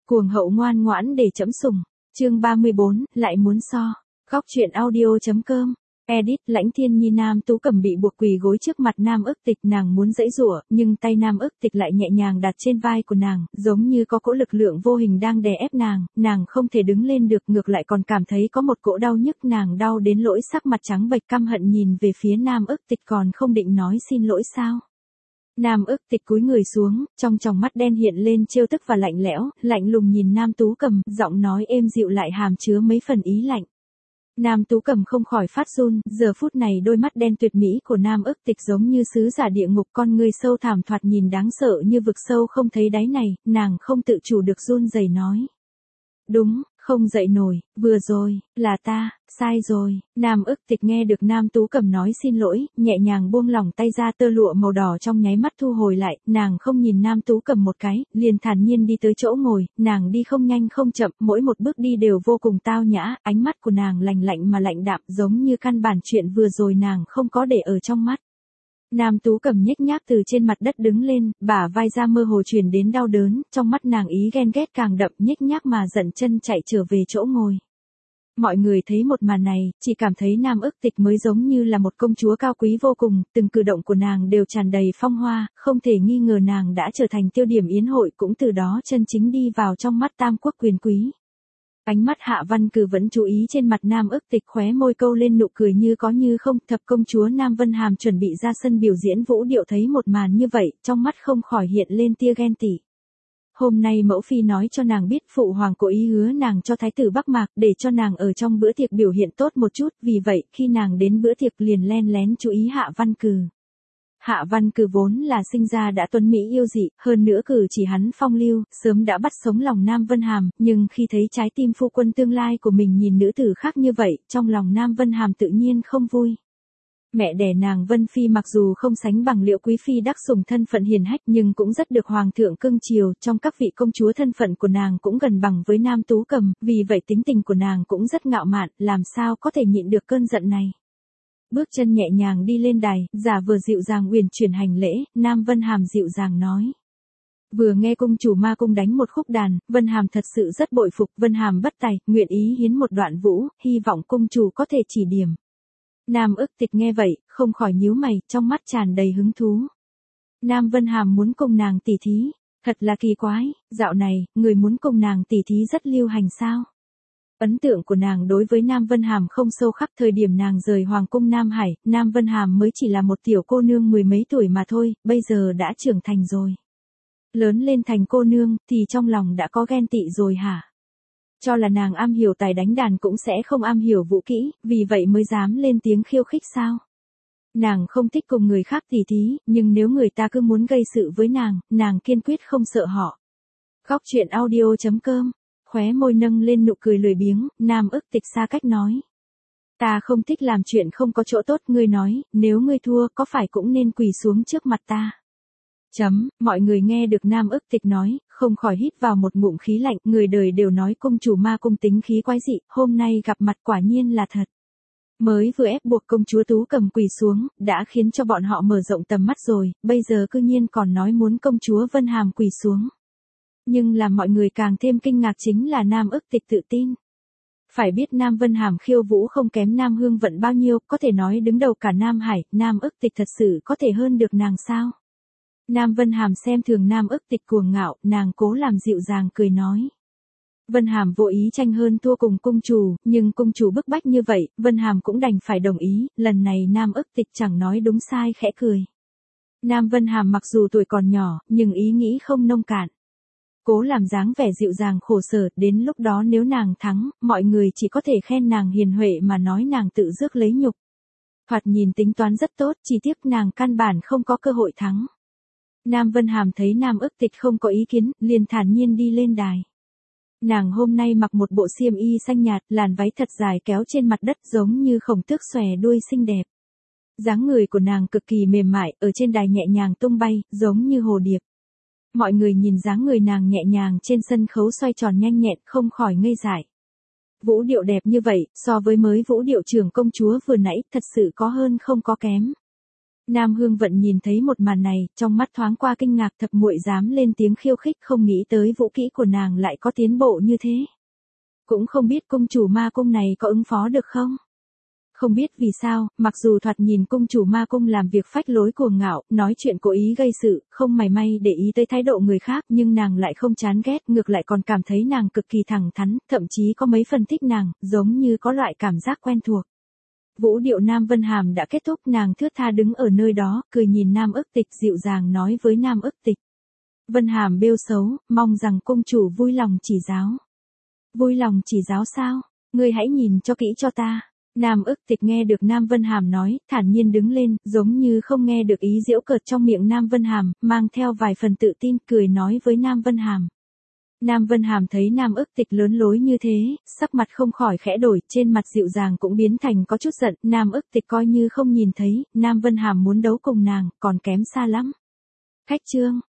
Cuồng hậu ngoan ngoãn để trẫm sủng. Chương 34, lại muốn so. Góc truyện audio.com. Edit. Lãnh Thiên Nhi. Nam Tú Cầm bị buộc quỳ gối trước mặt Nam Ức Tịch, nàng muốn giãy giụa, nhưng tay Nam Ức Tịch lại nhẹ nhàng đặt trên vai của nàng, giống như có cỗ lực lượng vô hình đang đè ép nàng không thể đứng lên được, ngược lại còn cảm thấy có một cỗ đau nhức, nàng đau đến nỗi sắc mặt trắng bệch căm hận nhìn về phía Nam Ức Tịch, còn không định nói xin lỗi sao? Nam Ức Tịch cúi người xuống, trong tròng mắt đen hiện lên trêu tức và lạnh lẽo, lạnh lùng nhìn Nam Tú Cầm, giọng nói êm dịu lại hàm chứa mấy phần ý lạnh. Nam Tú Cầm không khỏi phát run, giờ phút này đôi mắt đen tuyệt mỹ của Nam Ức Tịch giống như sứ giả địa ngục, con người sâu thẳm thoạt nhìn đáng sợ như vực sâu không thấy đáy này, nàng không tự chủ được run rẩy nói. Đúng, không dậy nổi, vừa rồi, là ta, sai rồi. Nam Ức Tịch nghe được Nam Tú Cầm nói xin lỗi, nhẹ nhàng buông lỏng tay ra, tơ lụa màu đỏ trong nháy mắt thu hồi lại, nàng không nhìn Nam Tú Cầm một cái, liền thản nhiên đi tới chỗ ngồi, nàng đi không nhanh không chậm, mỗi một bước đi đều vô cùng tao nhã, ánh mắt của nàng lạnh lạnh mà lạnh đạm, giống như căn bản chuyện vừa rồi nàng không có để ở trong mắt. Nam Tú Cầm nhếch nhác từ trên mặt đất đứng lên, bả vai ra mơ hồ truyền đến đau đớn, trong mắt nàng ý ghen ghét càng đậm, nhếch nhác mà dậm chân chạy trở về chỗ ngồi. Mọi người thấy một màn này, chỉ cảm thấy Nam Ức Tịch mới giống như là một công chúa cao quý vô cùng, từng cử động của nàng đều tràn đầy phong hoa, không thể nghi ngờ nàng đã trở thành tiêu điểm yến hội, cũng từ đó chân chính đi vào trong mắt tam quốc quyền quý. Ánh mắt Hạ Văn Cừ vẫn chú ý trên mặt Nam Ức Tịch, khóe môi câu lên nụ cười như có như không. Thập công chúa Nam Vân Hàm chuẩn bị ra sân biểu diễn vũ điệu, thấy một màn như vậy, trong mắt không khỏi hiện lên tia ghen tị. Hôm nay mẫu phi nói cho nàng biết phụ hoàng cố ý hứa nàng cho thái tử Bắc Mạc, để cho nàng ở trong bữa tiệc biểu hiện tốt một chút, vì vậy khi nàng đến bữa tiệc liền len lén chú ý Hạ Văn Cừ. Hạ Văn Cừ vốn là sinh ra đã tuấn mỹ yêu dị, hơn nữa cử chỉ hắn phong lưu, sớm đã bắt sống lòng Nam Vân Hàm, nhưng khi thấy trái tim phu quân tương lai của mình nhìn nữ tử khác như vậy, trong lòng Nam Vân Hàm tự nhiên không vui. Mẹ đẻ nàng Vân Phi mặc dù không sánh bằng Liễu Quý Phi đắc sủng thân phận hiền hách, nhưng cũng rất được hoàng thượng cưng chiều, trong các vị công chúa thân phận của nàng cũng gần bằng với Nam Tú Cầm, vì vậy tính tình của nàng cũng rất ngạo mạn, làm sao có thể nhịn được cơn giận này. Bước chân nhẹ nhàng đi lên đài, giả vờ dịu dàng uyển chuyển hành lễ, Nam Vân Hàm dịu dàng nói. Vừa nghe cung chủ ma cung đánh một khúc đàn, Vân Hàm thật sự rất bội phục, Vân Hàm bất tài, nguyện ý hiến một đoạn vũ, hy vọng cung chủ có thể chỉ điểm. Nam Ức Tịch nghe vậy, không khỏi nhíu mày, trong mắt tràn đầy hứng thú. Nam Vân Hàm muốn cùng nàng tỉ thí, thật là kỳ quái, dạo này, người muốn cùng nàng tỉ thí rất lưu hành sao? Ấn tượng của nàng đối với Nam Vân Hàm không sâu khắc, thời điểm nàng rời Hoàng cung Nam Hải, Nam Vân Hàm mới chỉ là một tiểu cô nương mười mấy tuổi mà thôi, bây giờ đã trưởng thành rồi. Lớn lên thành cô nương, thì trong lòng đã có ghen tị rồi hả? Cho là nàng am hiểu tài đánh đàn cũng sẽ không am hiểu vũ kỹ, vì vậy mới dám lên tiếng khiêu khích sao? Nàng không thích cùng người khác tỉ thí, nhưng nếu người ta cứ muốn gây sự với nàng kiên quyết không sợ họ. Góc truyện audio.com. Khóe môi nâng lên nụ cười lười biếng, Nam Ức Tịch xa cách nói. Ta không thích làm chuyện không có chỗ tốt, ngươi nói, nếu ngươi thua có phải cũng nên quỳ xuống trước mặt ta. Mọi người nghe được Nam Ức Tịch nói, không khỏi hít vào một ngụm khí lạnh, người đời đều nói cung chủ ma cung tính khí quái dị, hôm nay gặp mặt quả nhiên là thật. Mới vừa ép buộc công chúa Tú Cầm quỳ xuống, đã khiến cho bọn họ mở rộng tầm mắt rồi, bây giờ cư nhiên còn nói muốn công chúa Vân Hàm quỳ xuống. Nhưng làm mọi người càng thêm kinh ngạc chính là Nam Ức Tịch tự tin. Phải biết Nam Vân Hàm khiêu vũ không kém Nam Hương Vận bao nhiêu, có thể nói đứng đầu cả Nam Hải, Nam Ức Tịch thật sự có thể hơn được nàng sao? Nam Vân Hàm xem thường Nam Ức Tịch cuồng ngạo, nàng cố làm dịu dàng cười nói. Vân Hàm vô ý tranh hơn thua cùng cung chủ, nhưng cung chủ bức bách như vậy, Vân Hàm cũng đành phải đồng ý, lần này Nam Ức Tịch chẳng nói đúng sai khẽ cười. Nam Vân Hàm mặc dù tuổi còn nhỏ, nhưng ý nghĩ không nông cạn. Cố làm dáng vẻ dịu dàng khổ sở, đến lúc đó nếu nàng thắng, mọi người chỉ có thể khen nàng hiền huệ mà nói nàng tự rước lấy nhục. Thoạt nhìn tính toán rất tốt, chỉ tiếc nàng căn bản không có cơ hội thắng. Nam Vân Hàm thấy Nam Ức Tịch không có ý kiến, liền thản nhiên đi lên đài. Nàng hôm nay mặc một bộ xiêm y xanh nhạt, làn váy thật dài kéo trên mặt đất giống như khổng tước xòe đuôi xinh đẹp. Dáng người của nàng cực kỳ mềm mại, ở trên đài nhẹ nhàng tung bay, giống như hồ điệp. Mọi người nhìn dáng người nàng nhẹ nhàng trên sân khấu xoay tròn nhanh nhẹn, không khỏi ngây dại. Vũ điệu đẹp như vậy, so với mới vũ điệu trưởng công chúa vừa nãy, thật sự có hơn không có kém. Nam Hương Vận nhìn thấy một màn này, trong mắt thoáng qua kinh ngạc, thập muội dám lên tiếng khiêu khích, không nghĩ tới vũ kỹ của nàng lại có tiến bộ như thế. Cũng không biết cung chủ ma cung này có ứng phó được không? Không biết vì sao, mặc dù thoạt nhìn cung chủ ma cung làm việc phách lối cuồng ngạo, nói chuyện cố ý gây sự, không mảy may để ý tới thái độ người khác, nhưng nàng lại không chán ghét, ngược lại còn cảm thấy nàng cực kỳ thẳng thắn, thậm chí có mấy phần thích nàng, giống như có loại cảm giác quen thuộc. Vũ điệu Nam Vân Hàm đã kết thúc, nàng thướt tha đứng ở nơi đó, cười nhìn Nam Ức Tịch, dịu dàng nói với Nam Ức Tịch. Vân Hàm bêu xấu, mong rằng cung chủ vui lòng chỉ giáo. Vui lòng chỉ giáo sao? Ngươi hãy nhìn cho kỹ cho ta. Nam Ức Tịch nghe được Nam Vân Hàm nói, thản nhiên đứng lên, giống như không nghe được ý giễu cợt trong miệng Nam Vân Hàm, mang theo vài phần tự tin, cười nói với Nam Vân Hàm. Nam Vân Hàm thấy Nam Ức Tịch lớn lối như thế, sắc mặt không khỏi khẽ đổi, trên mặt dịu dàng cũng biến thành có chút giận, Nam Ức Tịch coi như không nhìn thấy, Nam Vân Hàm muốn đấu cùng nàng, còn kém xa lắm. Khách trương,